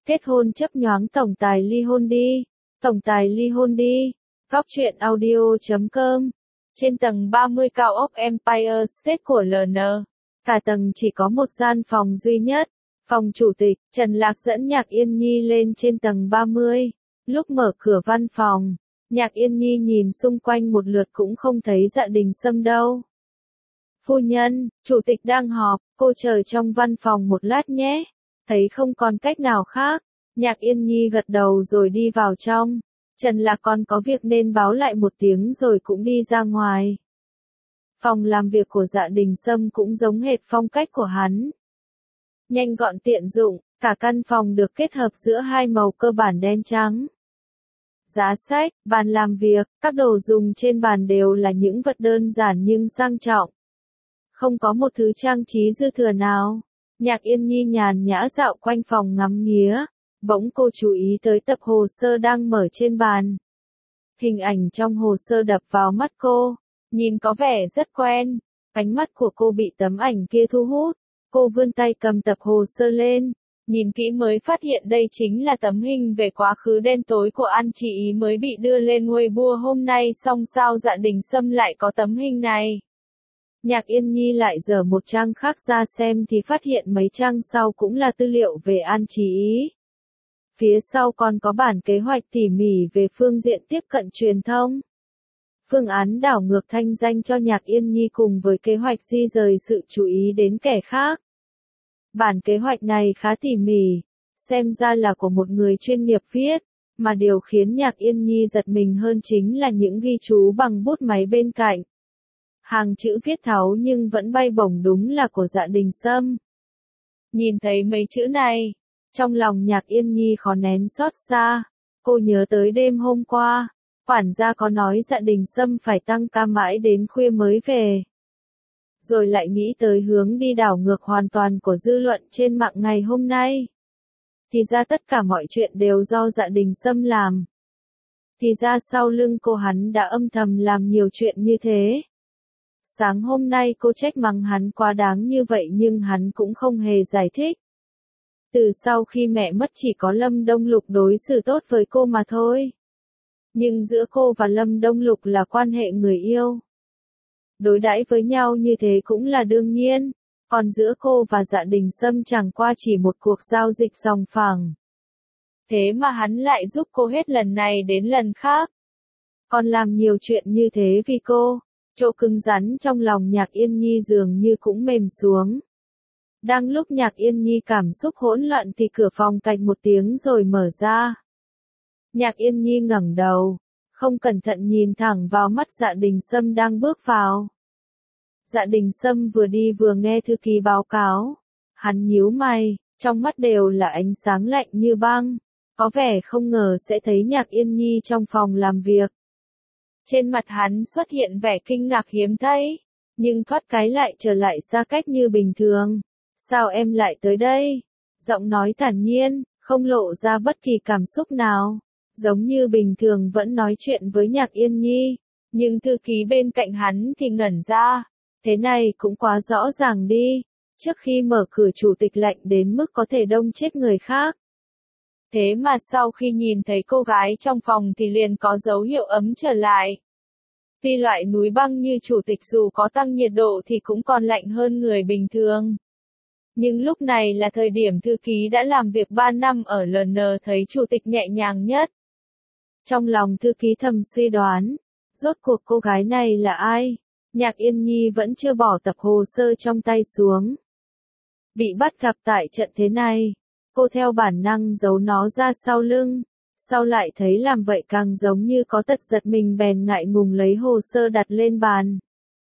Kết hôn chấp nhoáng tổng tài ly hôn đi. Tổng tài ly hôn đi. Góc truyện audio.com. Trên tầng 30 cao ốc Empire State của LN. Cả tầng chỉ có một gian phòng duy nhất. Phòng chủ tịch, Trần Lạc dẫn Nhạc Yên Nhi lên trên tầng 30. Lúc mở cửa văn phòng, Nhạc Yên Nhi nhìn xung quanh một lượt cũng không thấy Dạ Đình Sâm đâu. Phu nhân, chủ tịch đang họp, cô chờ trong văn phòng một lát nhé. Thấy không còn cách nào khác, Nhạc Yên Nhi gật đầu rồi đi vào trong. Trần Lạc còn có việc nên báo lại một tiếng rồi cũng đi ra ngoài. Phòng làm việc của Dạ Đình Sâm cũng giống hệt phong cách của hắn. Nhanh gọn tiện dụng, cả căn phòng được kết hợp giữa hai màu cơ bản đen trắng. Giá sách, bàn làm việc, các đồ dùng trên bàn đều là những vật đơn giản nhưng sang trọng. Không có một thứ trang trí dư thừa nào. Nhạc Yên Nhi nhàn nhã dạo quanh phòng ngắm nghía. Bỗng cô chú ý tới tập hồ sơ đang mở trên bàn. Hình ảnh trong hồ sơ đập vào mắt cô. Nhìn có vẻ rất quen. Ánh mắt của cô bị tấm ảnh kia thu hút. Cô vươn tay cầm tập hồ sơ lên. Nhìn kỹ mới phát hiện đây chính là tấm hình về quá khứ đen tối của An Chỉ Ý mới bị đưa lên Weibo hôm nay. Song sao Dạ Đình Sâm lại có tấm hình này? Nhạc Yên Nhi lại dở một trang khác ra xem thì phát hiện mấy trang sau cũng là tư liệu về An Chỉ Ý. Phía sau còn có bản kế hoạch tỉ mỉ về phương diện tiếp cận truyền thông. Phương án đảo ngược thanh danh cho Nhạc Yên Nhi cùng với kế hoạch di rời sự chú ý đến kẻ khác. Bản kế hoạch này khá tỉ mỉ, xem ra là của một người chuyên nghiệp viết, mà điều khiến Nhạc Yên Nhi giật mình hơn chính là những ghi chú bằng bút máy bên cạnh. Hàng chữ viết tháo nhưng vẫn bay bổng đúng là của Dạ Đình Sâm. Nhìn thấy mấy chữ này, trong lòng Nhạc Yên Nhi khó nén xót xa. Cô nhớ tới đêm hôm qua, quản gia có nói Dạ Đình Sâm phải tăng ca mãi đến khuya mới về. Rồi lại nghĩ tới hướng đi đảo ngược hoàn toàn của dư luận trên mạng ngày hôm nay. Thì ra tất cả mọi chuyện đều do Dạ Đình Sâm làm. Thì ra sau lưng cô hắn đã âm thầm làm nhiều chuyện như thế. Sáng hôm nay cô trách mắng hắn quá đáng như vậy nhưng hắn cũng không hề giải thích. Từ sau khi mẹ mất chỉ có Lâm Đông Lục đối xử tốt với cô mà thôi. Nhưng giữa cô và Lâm Đông Lục là quan hệ người yêu. Đối đãi với nhau như thế cũng là đương nhiên. Còn giữa cô và Dạ Đình Sâm chẳng qua chỉ một cuộc giao dịch sòng phẳng. Thế mà hắn lại giúp cô hết lần này đến lần khác. Còn làm nhiều chuyện như thế vì cô. Chỗ cứng rắn trong lòng Nhạc Yên Nhi dường như cũng mềm xuống. Đang lúc Nhạc Yên Nhi cảm xúc hỗn loạn thì cửa phòng cạch một tiếng rồi mở ra. Nhạc Yên Nhi ngẩng đầu, không cẩn thận nhìn thẳng vào mắt Dạ Đình Sâm đang bước vào. Dạ Đình Sâm vừa đi vừa nghe thư ký báo cáo. Hắn nhíu mày, trong mắt đều là ánh sáng lạnh như băng. Có vẻ không ngờ sẽ thấy Nhạc Yên Nhi trong phòng làm việc. Trên mặt hắn xuất hiện vẻ kinh ngạc hiếm thấy, nhưng thoát cái lại trở lại xa cách như bình thường. Sao em lại tới đây? Giọng nói thản nhiên, không lộ ra bất kỳ cảm xúc nào. Giống như bình thường vẫn nói chuyện với Nhạc Yên Nhi. Nhưng thư ký bên cạnh hắn thì ngẩn ra. Thế này cũng quá rõ ràng đi. Trước khi mở cửa chủ tịch lạnh đến mức có thể đông chết người khác. Thế mà sau khi nhìn thấy cô gái trong phòng thì liền có dấu hiệu ấm trở lại. Tuy loại núi băng như chủ tịch dù có tăng nhiệt độ thì cũng còn lạnh hơn người bình thường. Nhưng lúc này là thời điểm thư ký đã làm việc 3 năm ở LN thấy chủ tịch nhẹ nhàng nhất. Trong lòng thư ký thầm suy đoán, rốt cuộc cô gái này là ai? Nhạc Yên Nhi vẫn chưa bỏ tập hồ sơ trong tay xuống. Bị bắt gặp tại trận thế này, cô theo bản năng giấu nó ra sau lưng. Sau lại thấy làm vậy càng giống như có tật giật mình bèn ngại ngùng lấy hồ sơ đặt lên bàn.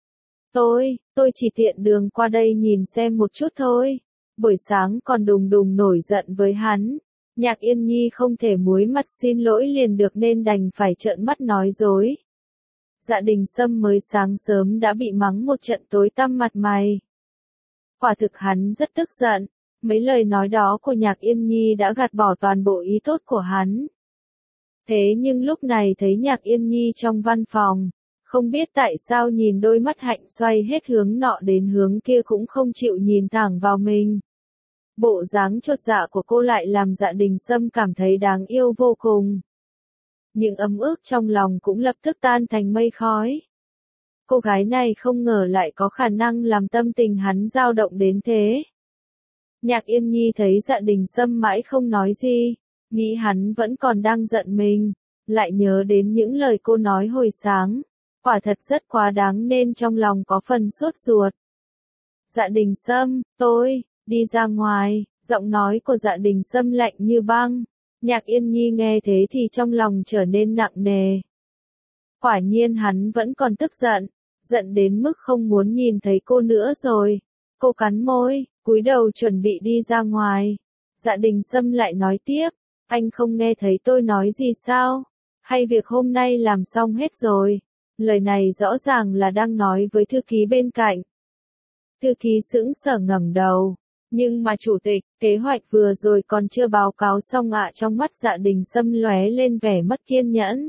Tôi chỉ tiện đường qua đây nhìn xem một chút thôi. Buổi sáng còn đùng đùng nổi giận với hắn. Nhạc Yên Nhi không thể muối mặt xin lỗi liền được nên đành phải trợn mắt nói dối. Dạ Đình Sâm mới sáng sớm đã bị mắng một trận tối tăm mặt mày. Quả thực hắn rất tức giận. Mấy lời nói đó của Nhạc Yên Nhi đã gạt bỏ toàn bộ ý tốt của hắn. Thế nhưng lúc này thấy Nhạc Yên Nhi trong văn phòng, không biết tại sao nhìn đôi mắt hạnh xoay hết hướng nọ đến hướng kia cũng không chịu nhìn thẳng vào mình. Bộ dáng chột dạ của cô lại làm Dạ Đình Sâm cảm thấy đáng yêu vô cùng. Những ấm ức trong lòng cũng lập tức tan thành mây khói. Cô gái này không ngờ lại có khả năng làm tâm tình hắn dao động đến thế. Nhạc Yên Nhi thấy Dạ Đình Sâm mãi không nói gì, nghĩ hắn vẫn còn đang giận mình, lại nhớ đến những lời cô nói hồi sáng, quả thật rất quá đáng nên trong lòng có phần sốt ruột. Dạ Đình Sâm, tôi, đi ra ngoài, giọng nói của Dạ Đình Sâm lạnh như băng. Nhạc Yên Nhi nghe thế thì trong lòng trở nên nặng nề. Quả nhiên hắn vẫn còn tức giận, giận đến mức không muốn nhìn thấy cô nữa rồi. Cô cắn môi, cúi đầu chuẩn bị đi ra ngoài. Dạ Đình Sâm lại nói tiếp, anh không nghe thấy tôi nói gì sao? Hay việc hôm nay làm xong hết rồi? Lời này rõ ràng là đang nói với thư ký bên cạnh. Thư ký sững sờ ngẩng đầu. Nhưng mà chủ tịch, kế hoạch vừa rồi còn chưa báo cáo xong ạ. Trong mắt Dạ Đình Sâm lóe lên vẻ mất kiên nhẫn.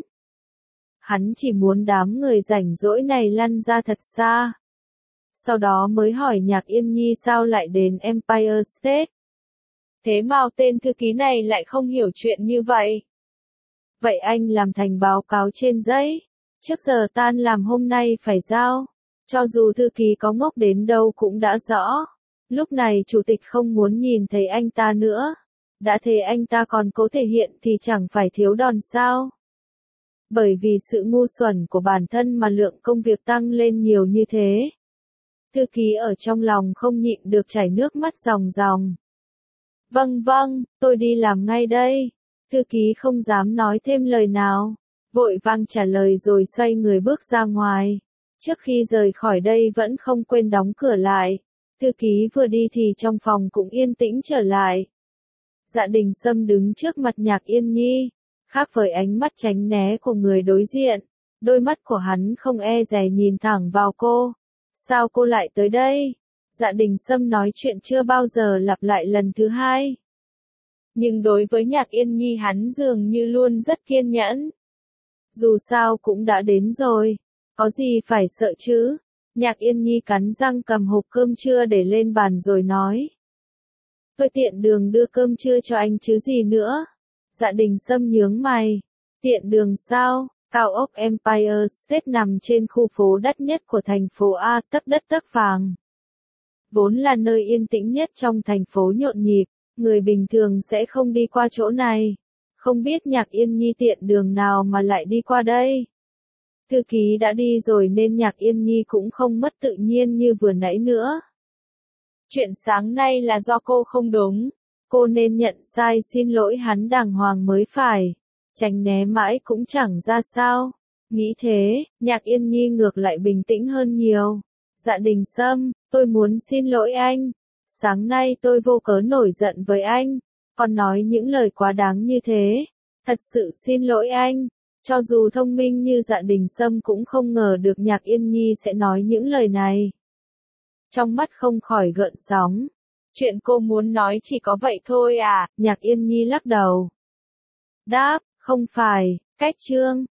Hắn chỉ muốn đám người rảnh rỗi này lăn ra thật xa. Sau đó mới hỏi Nhạc Yên Nhi sao lại đến Empire State. Thế mà tên thư ký này lại không hiểu chuyện như vậy. Vậy anh làm thành báo cáo trên giấy. Trước giờ tan làm hôm nay phải giao. Cho dù thư ký có ngốc đến đâu cũng đã rõ. Lúc này chủ tịch không muốn nhìn thấy anh ta nữa. Đã thế anh ta còn cố thể hiện thì chẳng phải thiếu đòn sao. Bởi vì sự ngu xuẩn của bản thân mà lượng công việc tăng lên nhiều như thế. Thư ký ở trong lòng không nhịn được chảy nước mắt ròng ròng. Vâng vâng, tôi đi làm ngay đây. Thư ký không dám nói thêm lời nào. Vội vàng trả lời rồi xoay người bước ra ngoài. Trước khi rời khỏi đây vẫn không quên đóng cửa lại. Thư ký vừa đi thì trong phòng cũng yên tĩnh trở lại. Dạ Đình Sâm đứng trước mặt Nhạc Yên Nhi. Khác với ánh mắt tránh né của người đối diện. Đôi mắt của hắn không e dè nhìn thẳng vào cô. Sao cô lại tới đây? Dạ Đình Sâm nói chuyện chưa bao giờ lặp lại lần thứ hai. Nhưng đối với Nhạc Yên Nhi hắn dường như luôn rất kiên nhẫn. Dù sao cũng đã đến rồi. Có gì phải sợ chứ? Nhạc Yên Nhi cắn răng cầm hộp cơm trưa để lên bàn rồi nói. Tôi tiện đường đưa cơm trưa cho anh chứ gì nữa. Dạ Đình Sâm nhướng mày. Tiện đường sao? Cao ốc Empire State nằm trên khu phố đắt nhất của thành phố A, tấc đất tấc vàng. Vốn là nơi yên tĩnh nhất trong thành phố nhộn nhịp, người bình thường sẽ không đi qua chỗ này. Không biết Nhạc Yên Nhi tiện đường nào mà lại đi qua đây. Thư ký đã đi rồi nên Nhạc Yên Nhi cũng không mất tự nhiên như vừa nãy nữa. Chuyện sáng nay là do cô không đúng. Cô nên nhận sai xin lỗi hắn đàng hoàng mới phải. Tránh né mãi cũng chẳng ra sao. Nghĩ thế, Nhạc Yên Nhi ngược lại bình tĩnh hơn nhiều. Dạ Đình Sâm, tôi muốn xin lỗi anh. Sáng nay tôi vô cớ nổi giận với anh. Còn nói những lời quá đáng như thế. Thật sự xin lỗi anh. Cho dù thông minh như Dạ Đình Sâm cũng không ngờ được Nhạc Yên Nhi sẽ nói những lời này. Trong mắt không khỏi gợn sóng. Chuyện cô muốn nói chỉ có vậy thôi à? Nhạc Yên Nhi lắc đầu. Đáp, không phải, cách chương.